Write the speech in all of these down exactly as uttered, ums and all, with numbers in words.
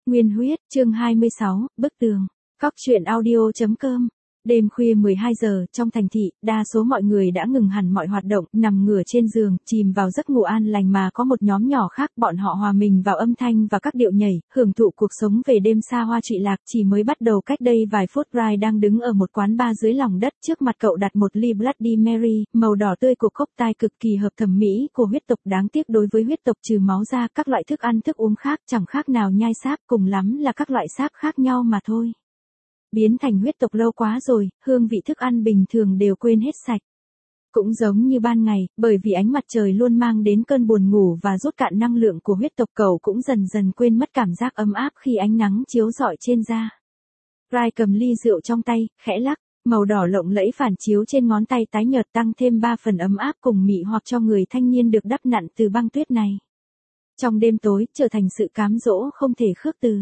Nguyên huyết, chương hai mươi sáu, bức tường. Cóc truyện audio chấm com. Đêm khuya mười hai giờ, trong thành thị, đa số mọi người đã ngừng hẳn mọi hoạt động, nằm ngửa trên giường, chìm vào giấc ngủ an lành mà có một nhóm nhỏ khác, bọn họ hòa mình vào âm thanh và các điệu nhảy, hưởng thụ cuộc sống về đêm xa hoa trụy lạc. Chỉ mới bắt đầu cách đây vài phút, Rai đang đứng ở một quán bar dưới lòng đất, trước mặt cậu đặt một ly Bloody Mary, màu đỏ tươi của cocktail cực kỳ hợp thẩm mỹ của huyết tộc. Đáng tiếc đối với huyết tộc trừ máu ra, các loại thức ăn thức uống khác chẳng khác nào nhai sáp, cùng lắm là các loại sáp khác nhau mà thôi. Biến thành huyết tộc lâu quá rồi, hương vị thức ăn bình thường đều quên hết sạch. Cũng giống như ban ngày, bởi vì ánh mặt trời luôn mang đến cơn buồn ngủ và rút cạn năng lượng của huyết tộc, cậu cũng dần dần quên mất cảm giác ấm áp khi ánh nắng chiếu rọi trên da. Rai cầm ly rượu trong tay, khẽ lắc, màu đỏ lộng lẫy phản chiếu trên ngón tay tái nhợt tăng thêm ba phần ấm áp cùng mị hoặc cho người thanh niên được đắp nặn từ băng tuyết này. Trong đêm tối, trở thành sự cám dỗ không thể khước từ.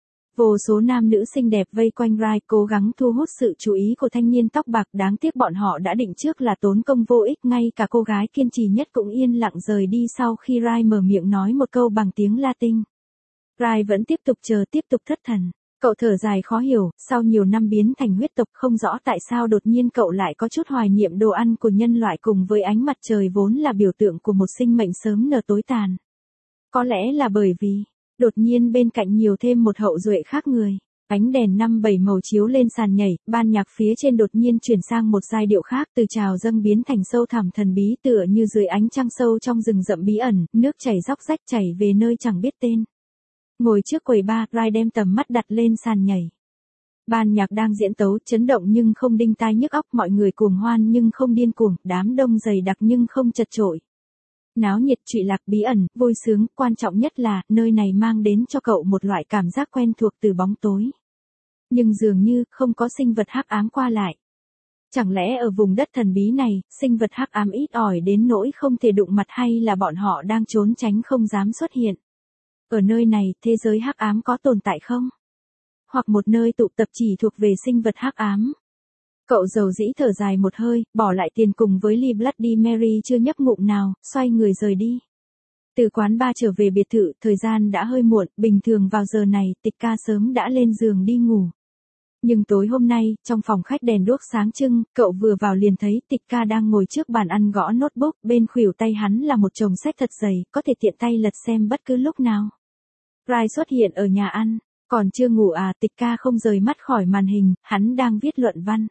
Vô số nam nữ xinh đẹp vây quanh Rai, cố gắng thu hút sự chú ý của thanh niên tóc bạc. Đáng tiếc bọn họ đã định trước là tốn công vô ích, ngay cả cô gái kiên trì nhất cũng yên lặng rời đi sau khi Rai mở miệng nói một câu bằng tiếng Latin. Rai vẫn tiếp tục chờ, tiếp tục thất thần. Cậu thở dài khó hiểu, sau nhiều năm biến thành huyết tộc, không rõ tại sao đột nhiên cậu lại có chút hoài niệm đồ ăn của nhân loại cùng với ánh mặt trời vốn là biểu tượng của một sinh mệnh sớm nở tối tàn. Có lẽ là bởi vì đột nhiên bên cạnh nhiều thêm một hậu duệ khác người. Ánh đèn năm bảy màu chiếu lên sàn nhảy, ban nhạc phía trên đột nhiên chuyển sang một giai điệu khác, từ trào dâng biến thành sâu thẳm thần bí, tựa như dưới ánh trăng sâu trong rừng rậm bí ẩn, nước chảy róc rách chảy về nơi chẳng biết tên. Ngồi trước quầy bar, Rai đem tầm mắt đặt lên sàn nhảy. Ban nhạc đang diễn tấu, chấn động nhưng không đinh tai nhức óc, mọi người cuồng hoan nhưng không điên cuồng, đám đông dày đặc nhưng không chật chội. Náo nhiệt, trụy lạc, bí ẩn, vui sướng, quan trọng nhất là, nơi này mang đến cho cậu một loại cảm giác quen thuộc từ bóng tối. Nhưng dường như, không có sinh vật hắc ám qua lại. Chẳng lẽ ở vùng đất thần bí này, sinh vật hắc ám ít ỏi đến nỗi không thể đụng mặt, hay là bọn họ đang trốn tránh không dám xuất hiện? Ở nơi này, thế giới hắc ám có tồn tại không? Hoặc một nơi tụ tập chỉ thuộc về sinh vật hắc ám? Cậu dầu dĩ thở dài một hơi, bỏ lại tiền cùng với ly Bloody Mary chưa nhấp ngụm nào, xoay người rời đi. Từ quán bar trở về biệt thự, thời gian đã hơi muộn, bình thường vào giờ này, Tịch Ca sớm đã lên giường đi ngủ. Nhưng tối hôm nay, trong phòng khách đèn đuốc sáng trưng, cậu vừa vào liền thấy Tịch Ca đang ngồi trước bàn ăn gõ notebook, bên khuỷu tay hắn là một chồng sách thật dày, có thể tiện tay lật xem bất cứ lúc nào. Rai xuất hiện ở nhà ăn, còn chưa ngủ à? Tịch Ca không rời mắt khỏi màn hình, hắn đang viết luận văn.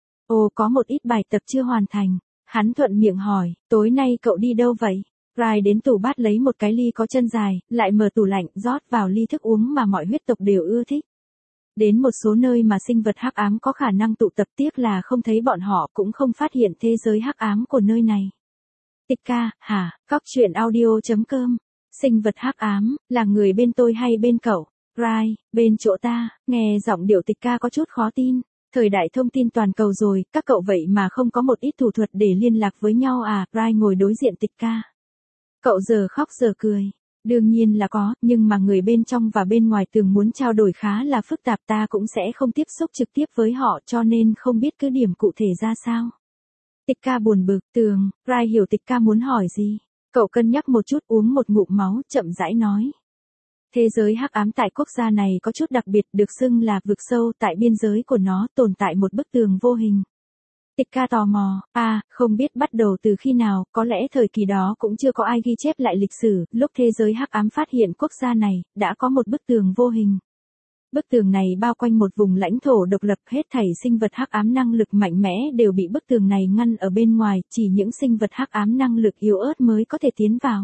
Ồ, có một ít bài tập chưa hoàn thành. Hắn thuận miệng hỏi, tối nay cậu đi đâu vậy? Rai đến tủ bát lấy một cái ly có chân dài, lại mở tủ lạnh, rót vào ly thức uống mà mọi huyết tộc đều ưa thích. Đến một số nơi mà sinh vật hắc ám có khả năng tụ tập, tiếc là không thấy bọn họ, cũng không phát hiện thế giới hắc ám của nơi này. Tịch Ca, hả? Cóc truyện audio chấm com. Sinh vật hắc ám, là người bên tôi hay bên cậu? Rai, bên chỗ ta. Nghe giọng điệu Tịch Ca có chút khó tin. Thời đại thông tin toàn cầu rồi, các cậu vậy mà không có một ít thủ thuật để liên lạc với nhau à? Rai ngồi đối diện Tịch Ca. Cậu giờ khóc giờ cười. Đương nhiên là có, nhưng mà người bên trong và bên ngoài tường muốn trao đổi khá là phức tạp, ta cũng sẽ không tiếp xúc trực tiếp với họ, cho nên không biết cứ điểm cụ thể ra sao. Tịch Ca buồn bực. Tường. Rai hiểu Tịch Ca muốn hỏi gì. Cậu cân nhắc một chút, uống một ngụm máu, chậm rãi nói. Thế giới hắc ám tại quốc gia này có chút đặc biệt, được xưng là vực sâu, tại biên giới của nó tồn tại một bức tường vô hình. Tịch Ca tò mò, à, không biết bắt đầu từ khi nào, có lẽ thời kỳ đó cũng chưa có ai ghi chép lại lịch sử, lúc thế giới hắc ám phát hiện quốc gia này, đã có một bức tường vô hình. Bức tường này bao quanh một vùng lãnh thổ độc lập, hết thảy sinh vật hắc ám năng lực mạnh mẽ đều bị bức tường này ngăn ở bên ngoài, chỉ những sinh vật hắc ám năng lực yếu ớt mới có thể tiến vào.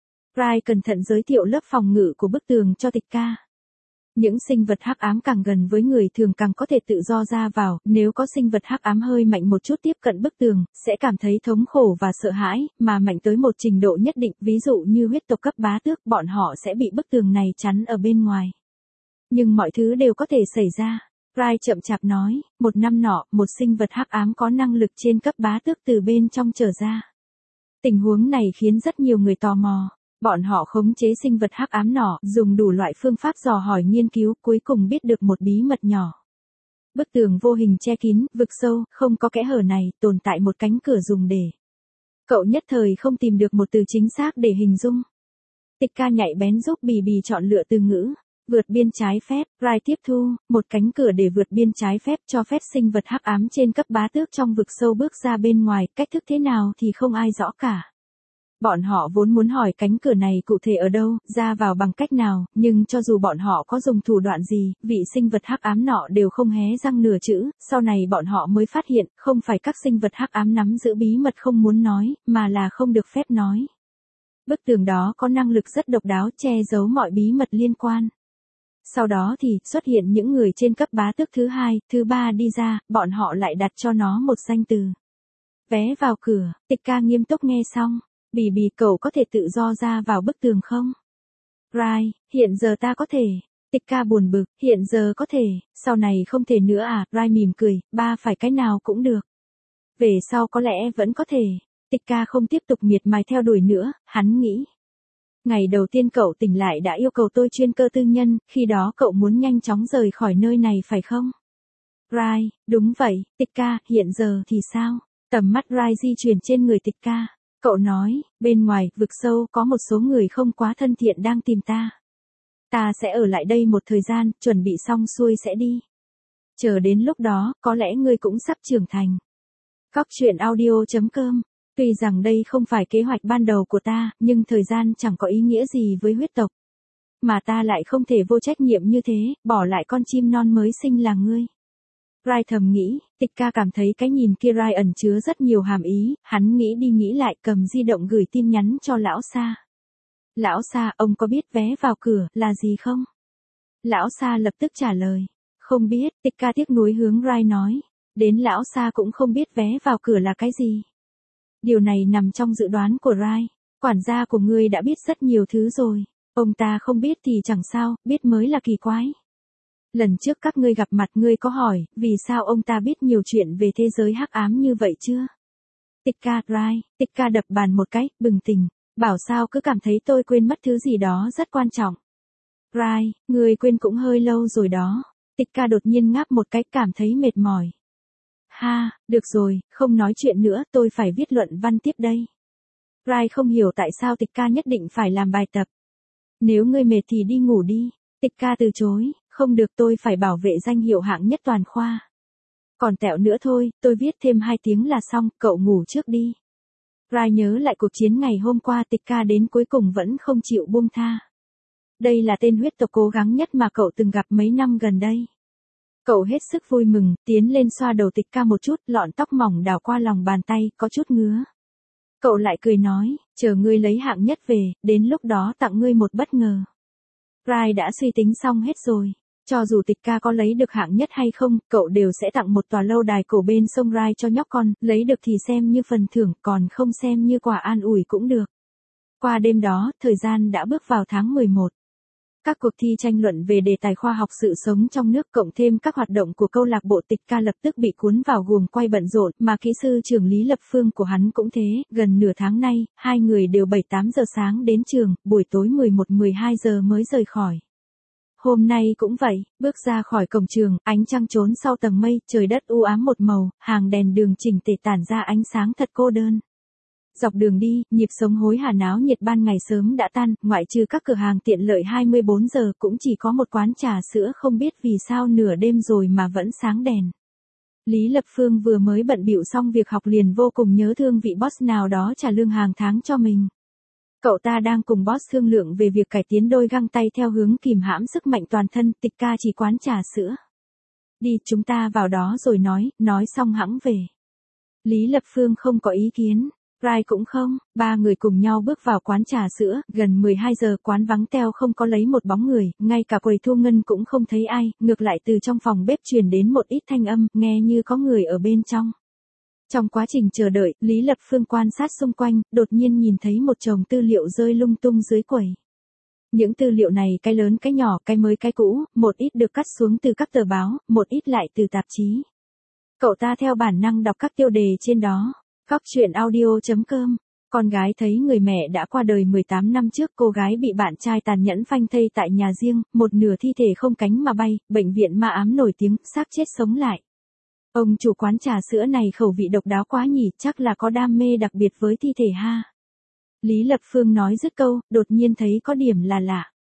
Rai cẩn thận giới thiệu lớp phòng ngự của bức tường cho Tịch Ca. Những sinh vật hắc ám càng gần với người thường càng có thể tự do ra vào, nếu có sinh vật hắc ám hơi mạnh một chút tiếp cận bức tường, sẽ cảm thấy thống khổ và sợ hãi, mà mạnh tới một trình độ nhất định, ví dụ như huyết tộc cấp bá tước, bọn họ sẽ bị bức tường này chắn ở bên ngoài. Nhưng mọi thứ đều có thể xảy ra. Rai chậm chạp nói, một năm nọ, một sinh vật hắc ám có năng lực trên cấp bá tước từ bên trong trở ra. Tình huống này khiến rất nhiều người tò mò. Bọn họ khống chế sinh vật hắc ám nọ, dùng đủ loại phương pháp dò hỏi nghiên cứu, cuối cùng biết được một bí mật nhỏ. Bức tường vô hình che kín, vực sâu, không có kẽ hở này, tồn tại một cánh cửa dùng để. Cậu nhất thời không tìm được một từ chính xác để hình dung. Tịch Ca nhạy bén giúp Bì Bì chọn lựa từ ngữ. Vượt biên trái phép, Rai tiếp thu, một cánh cửa để vượt biên trái phép cho phép sinh vật hắc ám trên cấp bá tước trong vực sâu bước ra bên ngoài, cách thức thế nào thì không ai rõ cả. Bọn họ vốn muốn hỏi cánh cửa này cụ thể ở đâu, ra vào bằng cách nào, nhưng cho dù bọn họ có dùng thủ đoạn gì, vị sinh vật hắc ám nọ đều không hé răng nửa chữ, sau này bọn họ mới phát hiện, không phải các sinh vật hắc ám nắm giữ bí mật không muốn nói, mà là không được phép nói. Bức tường đó có năng lực rất độc đáo che giấu mọi bí mật liên quan. Sau đó thì, xuất hiện những người trên cấp bá tước thứ hai, thứ ba đi ra, bọn họ lại đặt cho nó một danh từ. Vé vào cửa, Tịch Ca nghiêm túc nghe xong. Bì bì, cậu có thể tự do ra vào bức tường không? Rai, hiện giờ ta có thể. Tịch Ca buồn bực, hiện giờ có thể, sau này không thể nữa à? Rai mỉm cười, ba phải cái nào cũng được. Về sau có lẽ vẫn có thể. Tịch Ca không tiếp tục miệt mài theo đuổi nữa, hắn nghĩ. Ngày đầu tiên cậu tỉnh lại đã yêu cầu tôi chuyên cơ tư nhân, khi đó cậu muốn nhanh chóng rời khỏi nơi này phải không? Rai, đúng vậy. Tịch Ca, hiện giờ thì sao? Tầm mắt Rai di chuyển trên người Tịch Ca. Cậu nói, bên ngoài, vực sâu, có một số người không quá thân thiện đang tìm ta. Ta sẽ ở lại đây một thời gian, chuẩn bị xong xuôi sẽ đi. Chờ đến lúc đó, có lẽ ngươi cũng sắp trưởng thành. Góc truyện audio chấm com. Tuy rằng đây không phải kế hoạch ban đầu của ta, nhưng thời gian chẳng có ý nghĩa gì với huyết tộc. Mà ta lại không thể vô trách nhiệm như thế, bỏ lại con chim non mới sinh là ngươi. Rai thầm nghĩ, Tịch Ca cảm thấy cái nhìn kia Rai ẩn chứa rất nhiều hàm ý, hắn nghĩ đi nghĩ lại cầm di động gửi tin nhắn cho lão Sa. Lão Sa, ông có biết vé vào cửa là gì không? Lão Sa lập tức trả lời, không biết. Tịch Ca tiếc nuối hướng Rai nói, đến lão Sa cũng không biết vé vào cửa là cái gì. Điều này nằm trong dự đoán của Rai, quản gia của ngươi đã biết rất nhiều thứ rồi, ông ta không biết thì chẳng sao, biết mới là kỳ quái. Lần trước các ngươi gặp mặt ngươi có hỏi, vì sao ông ta biết nhiều chuyện về thế giới hắc ám như vậy chưa? Tịch Ca, Rai, Tịch Ca đập bàn một cái, bừng tỉnh, bảo sao cứ cảm thấy tôi quên mất thứ gì đó rất quan trọng. Rai, ngươi quên cũng hơi lâu rồi đó. Tịch Ca đột nhiên ngáp một cái, cảm thấy mệt mỏi. Ha, được rồi, không nói chuyện nữa, tôi phải viết luận văn tiếp đây. Rai không hiểu tại sao Tịch Ca nhất định phải làm bài tập. Nếu ngươi mệt thì đi ngủ đi. Tịch Ca từ chối, không được, tôi phải bảo vệ danh hiệu hạng nhất toàn khoa. Còn tẹo nữa thôi, tôi viết thêm hai tiếng là xong, cậu ngủ trước đi. Rai nhớ lại cuộc chiến ngày hôm qua, Tịch Ca đến cuối cùng vẫn không chịu buông tha. Đây là tên huyết tộc cố gắng nhất mà cậu từng gặp mấy năm gần đây. Cậu hết sức vui mừng, tiến lên xoa đầu Tịch Ca một chút, lọn tóc mỏng đào qua lòng bàn tay, có chút ngứa. Cậu lại cười nói, chờ ngươi lấy hạng nhất về, đến lúc đó tặng ngươi một bất ngờ. Rai đã suy tính xong hết rồi. Cho dù Tịch Ca có lấy được hạng nhất hay không, cậu đều sẽ tặng một tòa lâu đài cổ bên sông Rai cho nhóc con, lấy được thì xem như phần thưởng, còn không xem như quà an ủi cũng được. Qua đêm đó, thời gian đã bước vào tháng mười một. Các cuộc thi tranh luận về đề tài khoa học sự sống trong nước cộng thêm các hoạt động của câu lạc bộ Tịch Ca lập tức bị cuốn vào guồng quay bận rộn, mà kỹ sư trưởng Lý Lập Phương của hắn cũng thế, gần nửa tháng nay, hai người đều bảy tám giờ sáng đến trường, buổi tối mười một mười hai giờ mới rời khỏi. Hôm nay cũng vậy, bước ra khỏi cổng trường, ánh trăng trốn sau tầng mây, trời đất u ám một màu, hàng đèn đường chỉnh tề tản ra ánh sáng thật cô đơn. Dọc đường đi, nhịp sống hối hả náo nhiệt ban ngày sớm đã tan, ngoại trừ các cửa hàng tiện lợi hai mươi bốn giờ cũng chỉ có một quán trà sữa không biết vì sao nửa đêm rồi mà vẫn sáng đèn. Lý Lập Phương vừa mới bận bịu xong việc học liền vô cùng nhớ thương vị boss nào đó trả lương hàng tháng cho mình. Cậu ta đang cùng boss thương lượng về việc cải tiến đôi găng tay theo hướng kìm hãm sức mạnh toàn thân, Tịch Ca chỉ quán trà sữa. Đi, chúng ta vào đó rồi nói, nói xong hẵng về. Lý Lập Phương không có ý kiến, Rai cũng không, ba người cùng nhau bước vào quán trà sữa, gần mười hai giờ quán vắng teo không có lấy một bóng người, ngay cả quầy thu ngân cũng không thấy ai, ngược lại từ trong phòng bếp truyền đến một ít thanh âm, nghe như có người ở bên trong. Trong quá trình chờ đợi, Lý Lập Phương quan sát xung quanh, đột nhiên nhìn thấy một chồng tư liệu rơi lung tung dưới quầy. Những tư liệu này cái lớn cái nhỏ, cái mới cái cũ, một ít được cắt xuống từ các tờ báo, một ít lại từ tạp chí. Cậu ta theo bản năng đọc các tiêu đề trên đó. Góc truyện audio chấm com. Con gái thấy người mẹ đã qua đời mười tám năm trước, cô gái bị bạn trai tàn nhẫn phanh thây tại nhà riêng, một nửa thi thể không cánh mà bay, bệnh viện ma ám nổi tiếng, xác chết sống lại. Ông chủ quán trà sữa này khẩu vị độc đáo quá nhỉ, chắc là có đam mê đặc biệt với thi thể ha. Lý Lập Phương nói dứt câu, đột nhiên thấy có điểm là lạ.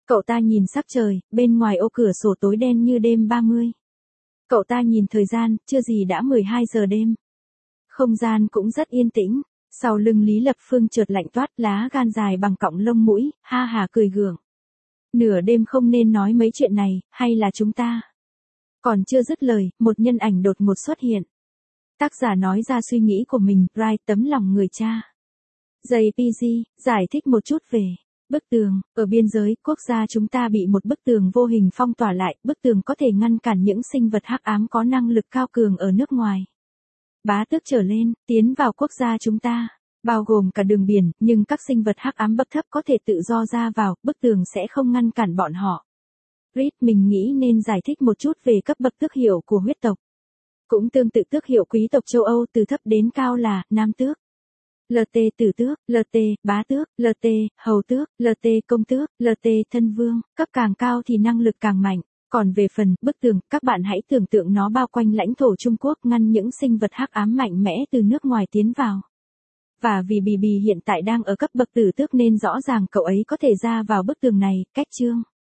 Cậu ta nhìn sắc trời, bên ngoài ô cửa sổ tối đen như đêm ba mươi. Cậu ta nhìn thời gian, chưa gì đã mười hai giờ đêm. Không gian cũng rất yên tĩnh. Sau lưng Lý Lập Phương chợt lạnh toát, lá gan dài bằng cọng lông mũi, ha hà cười gượng. Nửa đêm không nên nói mấy chuyện này, hay là chúng ta? Còn chưa dứt lời, một nhân ảnh đột ngột xuất hiện. Tác giả nói ra suy nghĩ của mình, Bright tấm lòng người cha. jê pê giê, giải thích một chút về bức tường. Ở biên giới, quốc gia chúng ta bị một bức tường vô hình phong tỏa lại, bức tường có thể ngăn cản những sinh vật hắc ám có năng lực cao cường ở nước ngoài. Bá tước trở lên, tiến vào quốc gia chúng ta, bao gồm cả đường biển, nhưng các sinh vật hắc ám cấp thấp có thể tự do ra vào, bức tường sẽ không ngăn cản bọn họ. Reed mình nghĩ nên giải thích một chút về cấp bậc tước hiệu của huyết tộc. Cũng tương tự tước hiệu quý tộc châu Âu từ thấp đến cao là, nam tước, lờ tê tử tước, lờ tê bá tước, lờ tê hầu tước, lờ tê công tước, lờ tê thân vương, cấp càng cao thì năng lực càng mạnh. Còn về phần bức tường, các bạn hãy tưởng tượng nó bao quanh lãnh thổ Trung Quốc ngăn những sinh vật hắc ám mạnh mẽ từ nước ngoài tiến vào. Và vì Bì Bì hiện tại đang ở cấp bậc tử tước nên rõ ràng cậu ấy có thể ra vào bức tường này, cách chương.